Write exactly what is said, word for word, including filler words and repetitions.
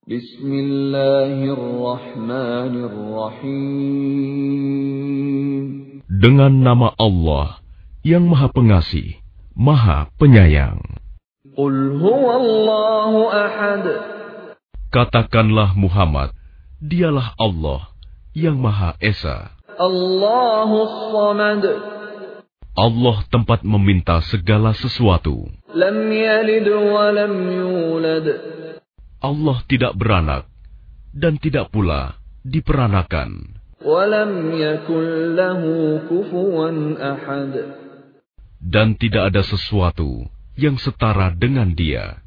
Bismillahirrahmanirrahim. Dengan nama Allah yang Maha Pengasih, Maha Penyayang. Qul huwallahu ahad. Katakanlah Muhammad, dialah Allah yang Maha Esa. Allahus Samad. Allah tempat meminta segala sesuatu. Lam yalid wa lam yulad. Allah tidak beranak dan tidak pula diperanakan. Wa lam yakul lahu kufuwan ahad. Dan tidak ada sesuatu yang setara dengan Dia.